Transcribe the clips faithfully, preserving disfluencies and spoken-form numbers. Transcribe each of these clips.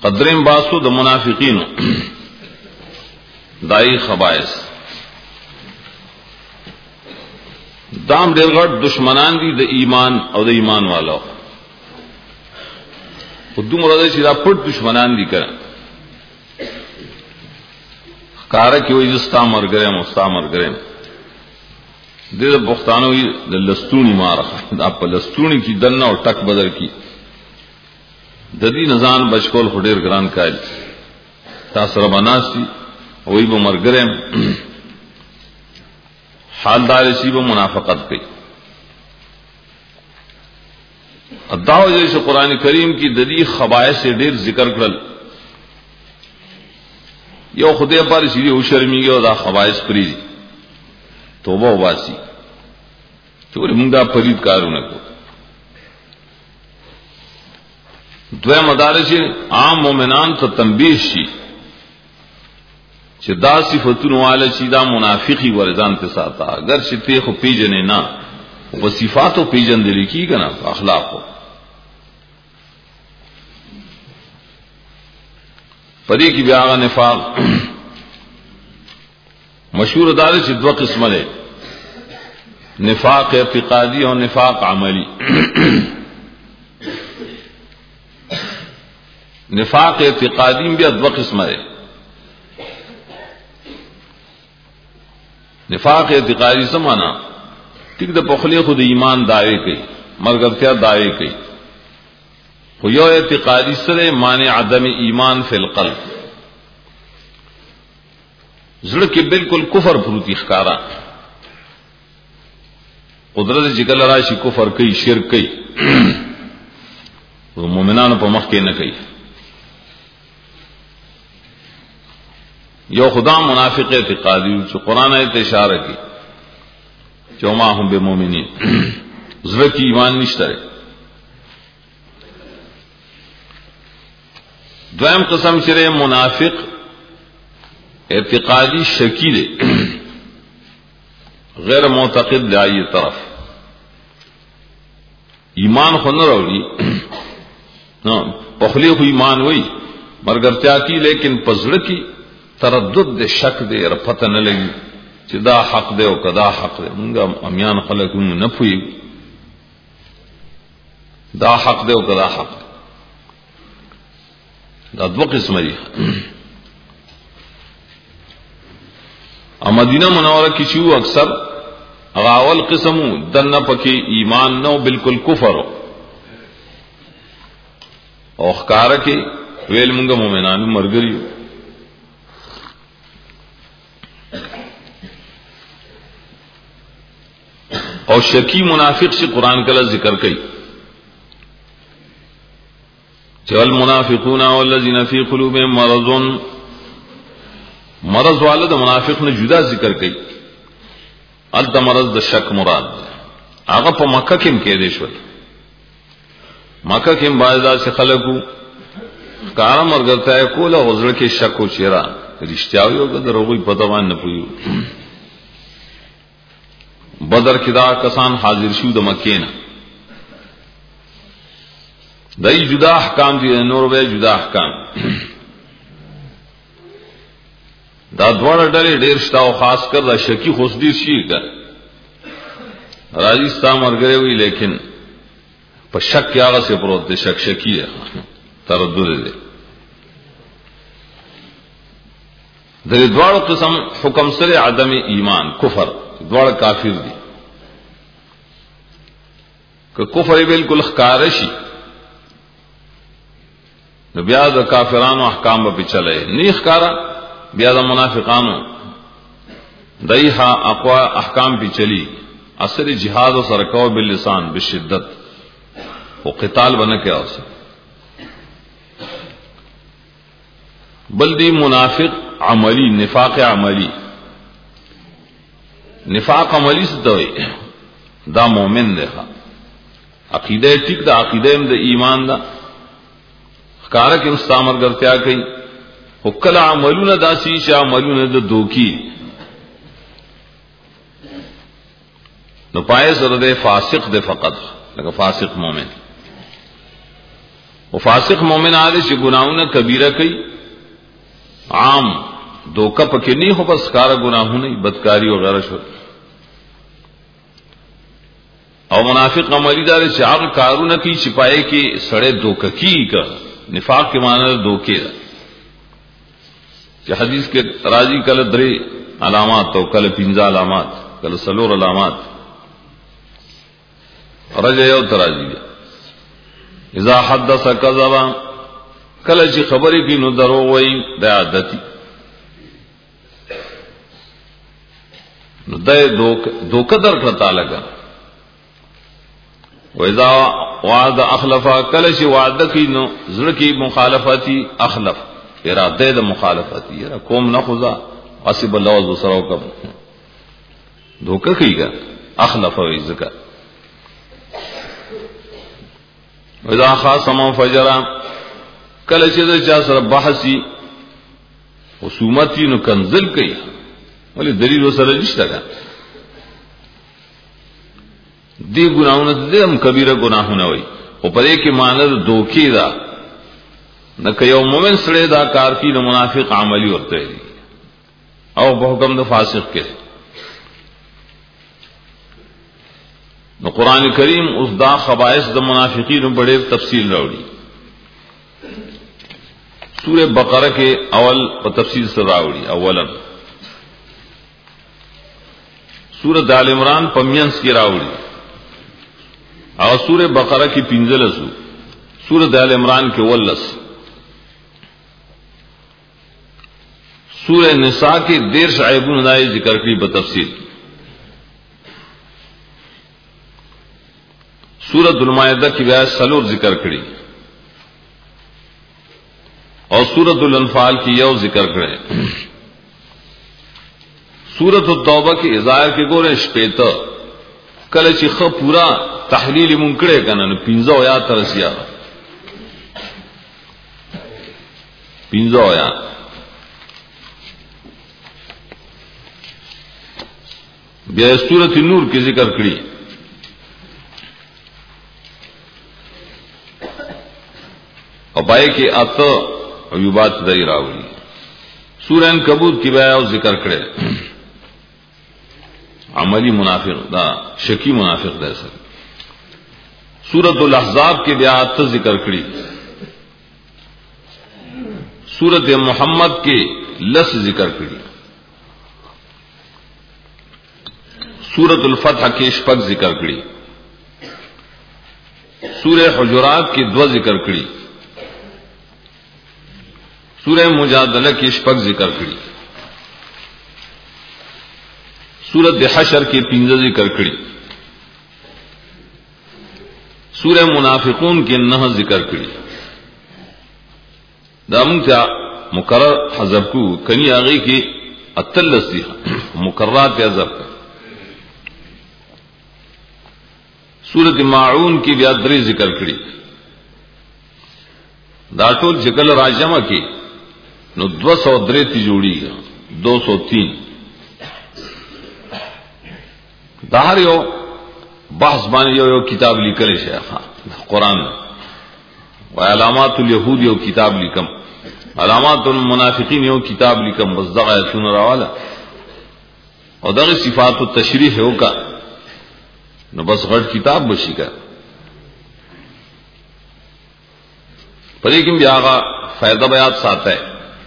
قدریم باسو د منافقینو دای خبائث دام ډېر غټ دشمنان دي د ایمان او د ایمان والو په دومره دي چې دا پټ دشمنان دي کړه کار کې وې زستا مرګره مستا مرګره د بختانو د لستونی مارخه د په لستونی کې دنه او ټک بدل کی د دې نزان بچکول خډیر ګران کایل تاسو را بناسي وې به مرګره حالدار شی به منافقت کوي ادعو جیسے قرآن کریم کی ددی خبائث سے ډیر ذکر کړل یو خدای پر شری او شرمېږي او دا خبائث پری دي توبه واسي چې موږ دا فرید کارونه کو دوه مدارج عام مؤمنان ته تنبیه شي چې دا صفاتونه والا چې دا منافقی ورزان ته ساته اگر چې ته خو پیژنې نه او صفاتو پیژندل کی کنه اخلاقو پدې کې بیا غا نفاق مشهور دار چې دوه قسمه ده نفاق اعتقادي او نفاق عملی نفاق اعتقادي بیا دوه قسمه ده نفاق اعتقادی سمانا ٹھیک د پخلی خود ایمان دعوی کوي مرګتیا دعوی کوي خو یو اعتقادی سره معنی عدم ایمان فی القلب زړه کې بالکل کفر پروتي ښکارا قدرت چې کله راشي کفر کوي شرک کوي او مؤمنانو په مخ کې نه کوي یو خدا منافق اعتقادی چې قران ایت اشاره کوي چې ما هم به مؤمنین زړه کې ایمان نشته دویم قسم چې منافق اعتقادی شکی دی غیر معتقد دی ای طرف ایمان خو نه راوړي نو په خلی خو ایمان وای مرګرتیا کی لیکن پزړه کی تردد دے شک دے اور پتہ نہ لگی چې دا حق دے او کدا حق دے موږ امیان خلک نه پوي دا حق دے او کدا حق دے دا دوه قسم دي ا مدینہ منوره کې چې اکثر اول قسم دنه پکې ایمان نو بالکل کفر او ښکار کې ویل موږ مؤمنانو مرګري اور شکی منافق سے قرآن کا ذکر کئی چل منافقون والذین فی قلوبهم مرض مرض والد منافق نے جدا ذکر کئی الت مرض د شک مراد هغه په مکه کې کې دي شو مکه کې باید سے خلقو کار مرګته کوله وزړه کې شک او چیرې رښتیا یو د دروغي په دوان نه پوي بدر کې دا کسان حاضر شو د مکې نه دای جدا احکام دي نور به جدا احکام دا دوړ ډېر ډېر شتاو خاص کر دا شکی خوشدي شي کا راځي مرګره وی لیکن په شک کې هغه څه پروت دي شک شکی ده تردد ده د دوړ قسم حکم سره عدم ایمان کفر دوړ کافر دي که کفر بالکل ښکار شي نو بیا د کافرانو احکام به چلے نه ښکارا بیا د منافقانو دایها اقوا احکام به چلی اثر جهاد او سرکاو باللسان بشدت او قتال بنه کې اوسه بل دی منافق عملی نفاق عملی نفاق عملی څه دی دا مؤمن دی عقیده ټیک دا عقیده هم د ایمان دا ښکارا کې مستعمر ګرځیا کوي او کله عملونه داسي چې عملونه د دوکي نو پای سره د فاسق د فقط لکه فاسق مؤمن او فاسق مومن عادي چې ګناہونه کبیره کوي عام دوکه پکې نه هو بس کار ګناہونه بدکاری او غیره شو او منافق عملی دار چې هغه کارونه کوي چې پای کې سړی دوکه کوي کا نفاق کے معنی دوکے دا کہ حدیث کے راضی کل درے علامات تو کل پنجا علامات کل سلور علامات رجع یو تراجی اذا حدث کذبا کل چی خبری کی نو دروغ وئی دا عادتی نو دے دوکہ در کرتا لگا وَإِذَا وعد اخلفا کل چی وعد کی نو زڑکی مخالفتی اخلف ارادے دا مخالفتی یرا قوم نہ خدا عصب اللہ و سرو کم دھوکہ کی گا اخلف و ذکر وَإِذَا خَاصَمَ فَجَرًا کل چی دا چا سر بحثی خصومتی نو کنزل کئی ولی دلیل و سر رجشتا گا دی گناہوں دے ہم کبیرہ گناہوں وئی او پدے کی معنی دوکھی دا نہ کہ یو مومن سڑے دا کار کی نہ منافق عملی ہوتے دی او بحکم دا فاسق کے نو قرآن کریم اس دا خبائث دا منافقین بڑے تفصیل راوڑی سورہ بقرہ کے اول و تفصیل سے راوڑی اولا سورہ آل عمران پمینس کی راوڑی اور سورہ بقرہ کی پنزلسو سورہ آل عمران کے ولس سورہ نساء کے دیر شعیبون دائی ذکر کی بتفصیل سورۃ المائدہ کی بیعت سلور ذکر کری اور سورۃ الانفال کی یو ذکر کرے سورۃ التوبہ کی اظہار کے گورے شپیتا کل چی خب پورا تحلیل منکڑے کنن پینزو یا ترسیا پینزو یا بیا سورۃ نور کی ذکر کری اور بائے کے ات عیوبات دئی راولی سورہ عنکبوت کی بیا ذکر کرے عملی منافق دا شکی منافق دے سر سورۃ الاحزاب کے بیات ذکر کری سورۃ محمد کے لس ذکر کری سورۃ الفتح کے شپک ذکر کری سورہ حجرات کے دو ذکر کری سورہ مجادلہ کی شپک ذکر کری سورۃ حشر کی پنجہ ذکر کری سورہ منافقون کے نہ ذکر کری دامن کیا مقرر حذف کو کنی آگئی کی اتلس دی مقررات حذف کا سورۃ ماعون کی بیادری ذکر کری داٹول جکل راجمہ کی نو دو سو درے تی جوڑی گا دو سو تین دہر یو بحث بانی یو یو کتاب لکلے شیخا قرآن و علامات الیہود یو کتاب لکم علامات المنافقین یو کتاب لکم بس دغا یتون روالا اور دغی صفات و تشریح ہو کا نو بس غٹ کتاب بشی کا پر لیکن بھی آغا فائدہ بیات ساتا ہے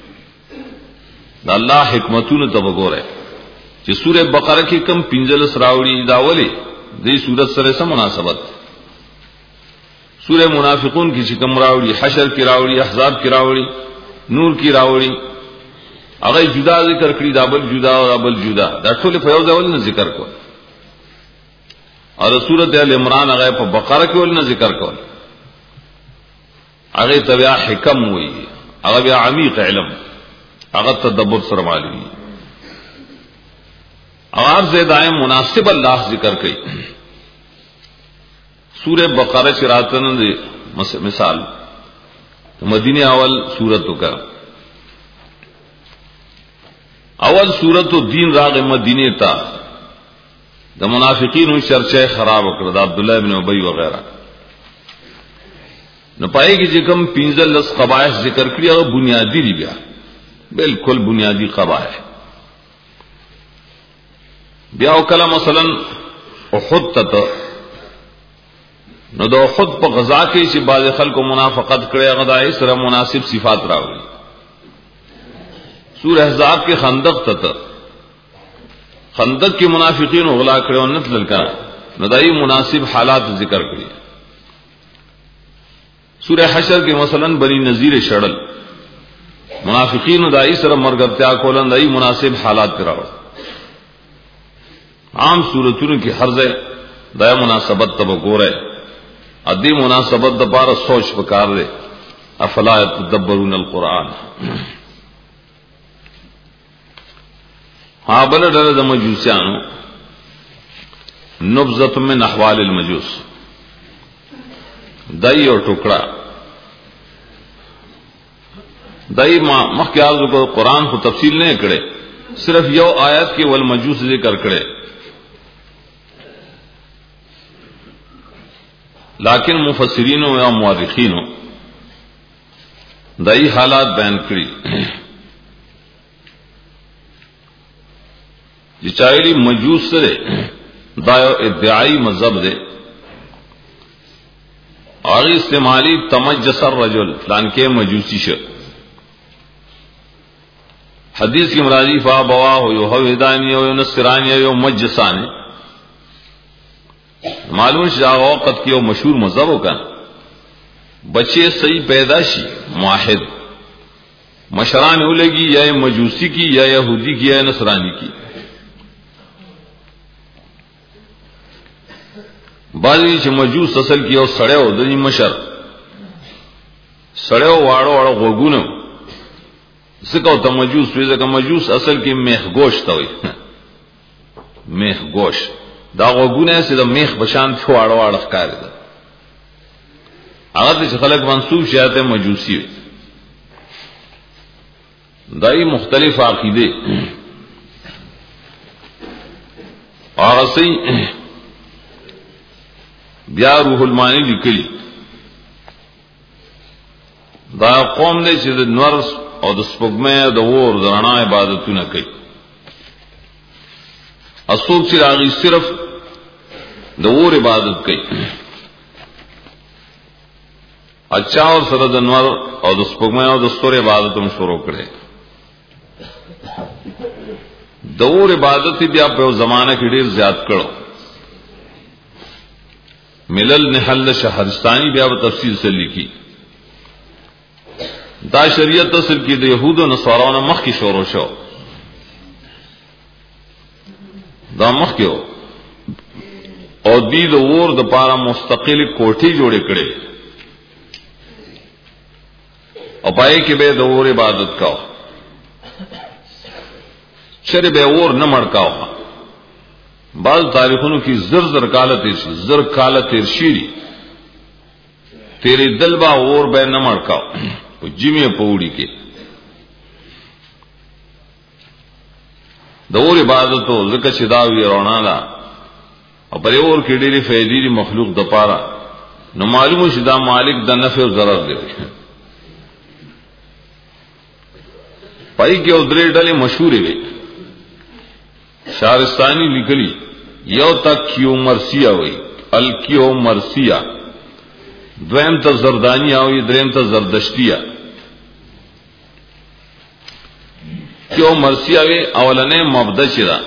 دا اللہ حکمتون تبگور ہے کہ سورہ بقرہ کی کم پنجلس راوڑی داولی دی سورت سر سے مناسبت سورہ منافقون کی چکم راوڑی حشر کی راوڑی احزاب کی راوڑی نور کی راوڑی اگر جدا ذکر کری دابل جدا اور ابل جدا دا ٹھول فیوز اول نے ذکر کو اور سورت آل عمران اگر پا بقرہ کی اول نے ذکر کو اگر طبیع حکم ہوئی اگر بیا عمیق علم اگر تدبر سرمالی اگر زیدائیں مناسب اللہ ذکر کئی سورہ بقرہ چراتن دے مثال مدینہ اول سورتوں کا اول سورت دین راغ مدینہ تا دا منافقین ہوئی چرچے خراب کرد عبداللہ ابن ابی وغیرہ نو پائے کی جکم پینزل لس قبائح ذکر کری اگر بنیادی دی بیا بالکل بنیادی قبائح بیا وکلا مثلا احد تت نو دو احد پا غزا کی چی بعض خلق و منافقت کرے غدائی سر مناسب صفات راوی سورہ احزاب کے خندق تت خندق کی منافقین اغلا کرے اور نت للکرا ندائی مناسب حالات ذکر کری سورہ حشر کے مثلا بنی نذیر شڑل منافقین دائی سر مرگرتیا کولن دائی مناسب حالات کراو عام صورتوں کی حرز دایا مناسبت تب گورے ادی مناسبت دبارہ سوچ پکار دے افلا یتدبرون القرآن ہاں بل ڈر د مجوسیانو نبذت من احوال المجوس دائی اور ٹکڑا دائی مخیال کو قرآن کو تفصیل نہیں کرے صرف یو آیت کے والمجوس ذکر کرے لیکن مفسرینوں یا مورخینوں دائی حالات بیان کری یہ چاہیے مجوس سے دایو ادعائی مذہب دے اور استعمالی تمجس الرجل فلان کے مجوسی ش حدیث کی مرادی فا بوا ہو یو ہودانی ہو یو نصرانی ہو یو مجسانی معلوم شاہ وقت کی وہ مشہور مذہب کا بچے صحیح پیدائشی معاہد مشران ہو لگی یا مجوسی کی یا یہودی کی یا نصرانی کی بعضی چ مجوس اصل کی او سڑے ہو دنی مشر سڑے ہو واڑو واڑو غوگونو سکو تا مجوس ویزا کا مجوس اصل کی میخ گوشت ہوئی میخ گوشت دا غوگونه سے دا میخ بشان شو واڑو واڑو خکاری دا اگر چ خلق منصوب شیعت مجوسی ہوئی دائی مختلف عقیدے اور اسی بیا روح المانی لکلی دا قوم دے چې د نور او د سپوږمۍ د اور د رڼا عبادتونه کوي اسوک چې راغی صرف د اور عبادت کوي اچھا اور سره د نور او د سپوږمۍ او د ستوري عبادت هم شروع کړي د اور عبادت بیا په زمانہ کې ډیر زیات کړو ملل نحل شہرستانی بیا تفصیل سے لکھی دا شریعت اصل کی د یہود و نصارا نے مخ کی شور و شو دا مخ کیو اور دی د اور د پارا مستقل کوٹھی جوڑے کڑے اور پائے کہ بے د اور عبادت کا شر بے اور نہ مڑکاؤ بعض تاریخوں کی زر زر کالت ارشی زر کالت ارشیری تیرے دلبا اور بے نہ مڑکاؤ جمع پوڑی کے دور عبادت ہو ذکر شداوی رونا دا اور پرے اور کی ڈیری فیدیری مخلوق دپارا نو معلوم شدہ مالک دا نفع و ضرر دے پائی کے ادرے ڈلے مشہور ہوئے شارستانی لکلی یو تک کیو مرسیہ ہوئی الکیو مرسیہ دویم تا زردانیہ ہوئی دریم تا زردشتیہ کیو مرسیہ ہوئی اولنے مبدہ چرا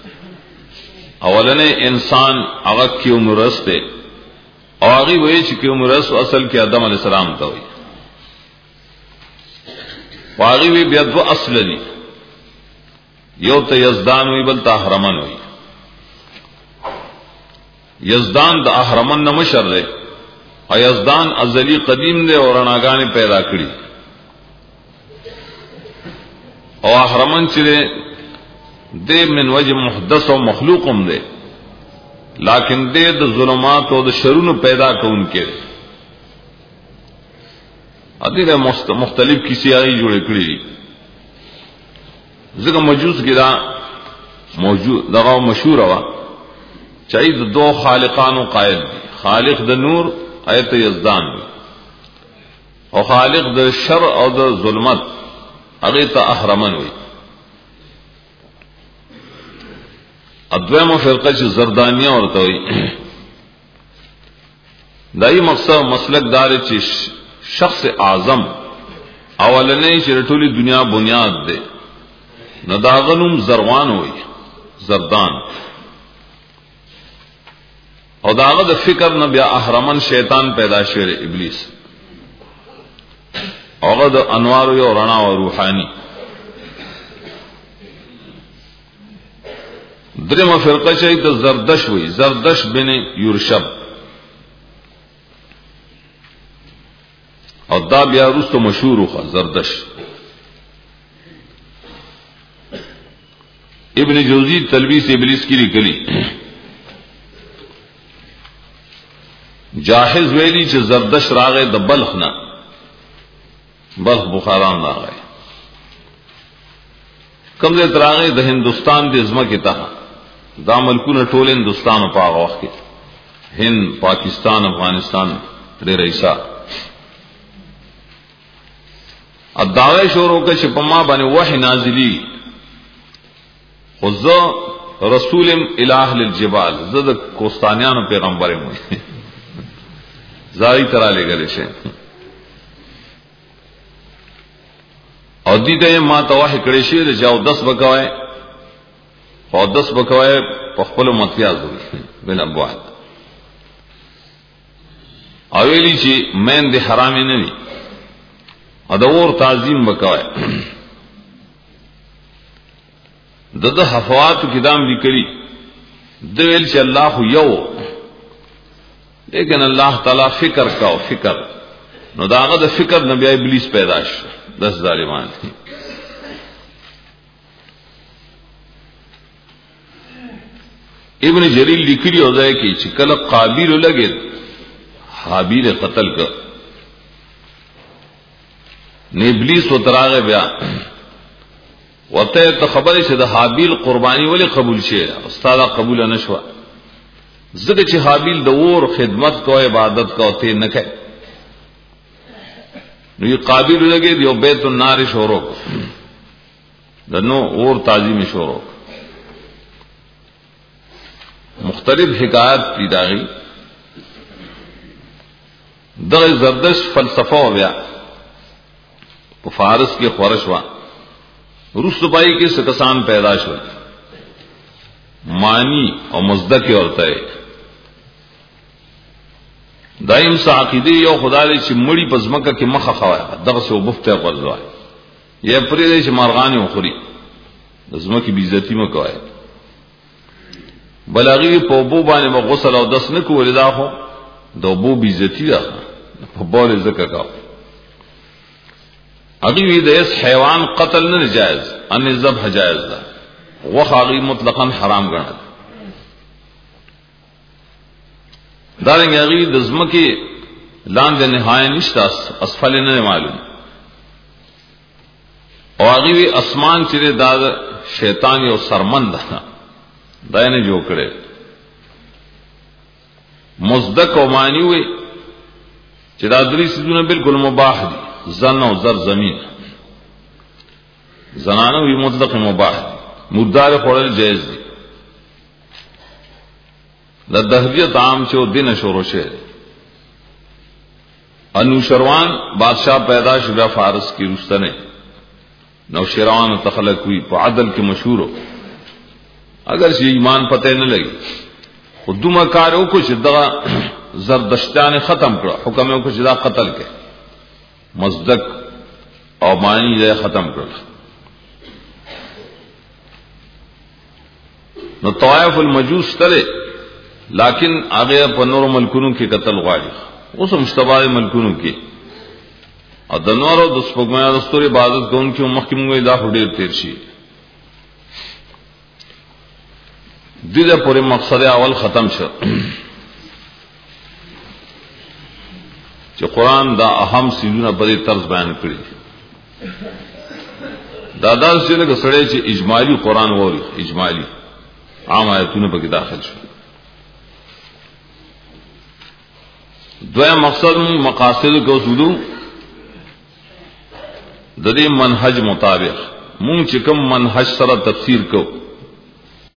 اولنے انسان اغا کیو مرس دے اور آگی وہی چی کیو مرس اصل کی آدم علیہ السلام تا ہوئی واغی وی بیدو اصل دی یو تا یزدان ہوئی بل تا احرمن ہوئی یزدان دا احرمن نمشر دے اور یزدان ازلی قدیم دے اور اناگانی پیدا کری اور احرمن چرے دے من وجہ محدث و مخلوقم دے لیکن دے دا ظلمات و دا شرون پیدا کون کے دے ادھر مختلف کسی آئی جوڑے کری ذکر مجوس گرا موجود دغا مشہور ہوا چاہیے دو خالقان و قائد دی خالق د نور ایت یزدان دی او خالق د شر او د ظلمت هغه ته احرمن وي. ادویمه فرقه چې زردانیه ورته وي. دای مقصد مسلک دار چې شخص اعظم اولنې چې ټولي دنیا بنیاد ده نو داغنوم زروان وي، زردان. او داغه د فکر نه بیا احرمن شیطان پیدا شوی ابلیس. هغه د انوار او رڼا او روحاني. درمه فرقه چې د زردش وي، زردش بن یورشب. او دا بیا وروسته مشهور وخه زردش. ابن جوزی تلبیس ابلیس کی لیکلی جاحظ ویلی چې زردش راغې د بلخ نه، بلخ بخاران راغې. کوم ځای راغې؟ د هندستان د ازمکه ته. دا ملکونه ټول هندستان په هغه وخت کې هند، پاکستان، افغانستان ډېر ایسا ادعای شروع کړ چې په ما باندې وحی نازلی، خو زه رسولم الہ للجبال، زه د کوستانیانو پیغمبر یم. زاری ترا لګل شي او دې ته ما ته وحی کړی شي چې جاو دس بکوي او دس بکوي په خپل متیاز وي بل ابواد. او ویلی چې مین دي حرام نه دي او د اور تعظیم وکوي. دغه حفوات کتاب لیکلي د ویل چې الله یو، لیکن الله تعالی فکر کاو فکر نو داغه د فکر نه بیا ابلیس پیدا شو. دس ظالمان دي. ابن جریر لیکلی او ځای کې چې کله قابیل لګید حابیل قتل کړ نه ابلیس وتراغه بیا وته ته خبره چې د حابیل قربانی ولی قبول شي، استاد قبول نه شو. زګه چې حابیل د اور خدمت کو عبادت کو ته نه کوي نو یې قابل لګي یو بیت النار شروع دنو اور تعظیم شروع. مختلف حکایات دي داغي. دغه زردش فلسفه بیا په فارس کې خورش وا روسبای کې سکسان پیدا شو، مانی او مزدک ورته دایم ساقیدی یو خدای چې مړی پزمکه کې مخه خوای دغه سو بفته غوځوای یا پرې دې چې مارغانی وخوري زمکه بی عزتی مکوای. بلاغي په بو باندې به غسل او دس نه کول دا خو د بو بی عزتی ده په بول زکه کا. اغي دې اس حیوان قتل نه جائز، ان ذبح جائز ده، وخاغي مطلقاً حرام ګڼل. دارنګ اغي د زمکه لاندې نهایت نشته، اسفل نه معلوم. او اغي اسمان چې د شیطان یو سرمند ده دا نه جوړ کړي. مصدق او معنی وي چې دا درې سيزونه بالکل مباح دي، زن او زر زمين. زنانه وی مطلق مباح دي، مردار خورل جائز دي. د دهبیت عام چې دین شروع شه انوشروان بادشاہ پیدا شو بیا فارس کی رستنه نو شیروان تخلق ہوئی په عدل کې مشهور ہو. اگر شي ایمان پته نه لګي خودمه کارو کو چې دا زردشتان ختم کړ، حکم یې کو چې دا قتل کړي، مصدق او معنی یې ختم کړ. نو طائف المجوس تله لیکن هغه په نور ملکونو کې قتل غواړي، اوس مشتبه ملکونو کې او د نور او د سپوږمۍ د ستوري عبادت کوونکو مخکمه دا هډیر تیر شي. دغه پورې مقصد اول ختم شو چې قرآن دا اهم سیزونه په دې طرز بیان کړی. دا دا چې له سړی چې اجمالی قرآن ووري، اجمالی عام آیتونه په کې داخل شو. دویم مقصد مقاصد کو اصولو د دې منهج مطابق مونږ چې کوم منهج سره تفسیر کو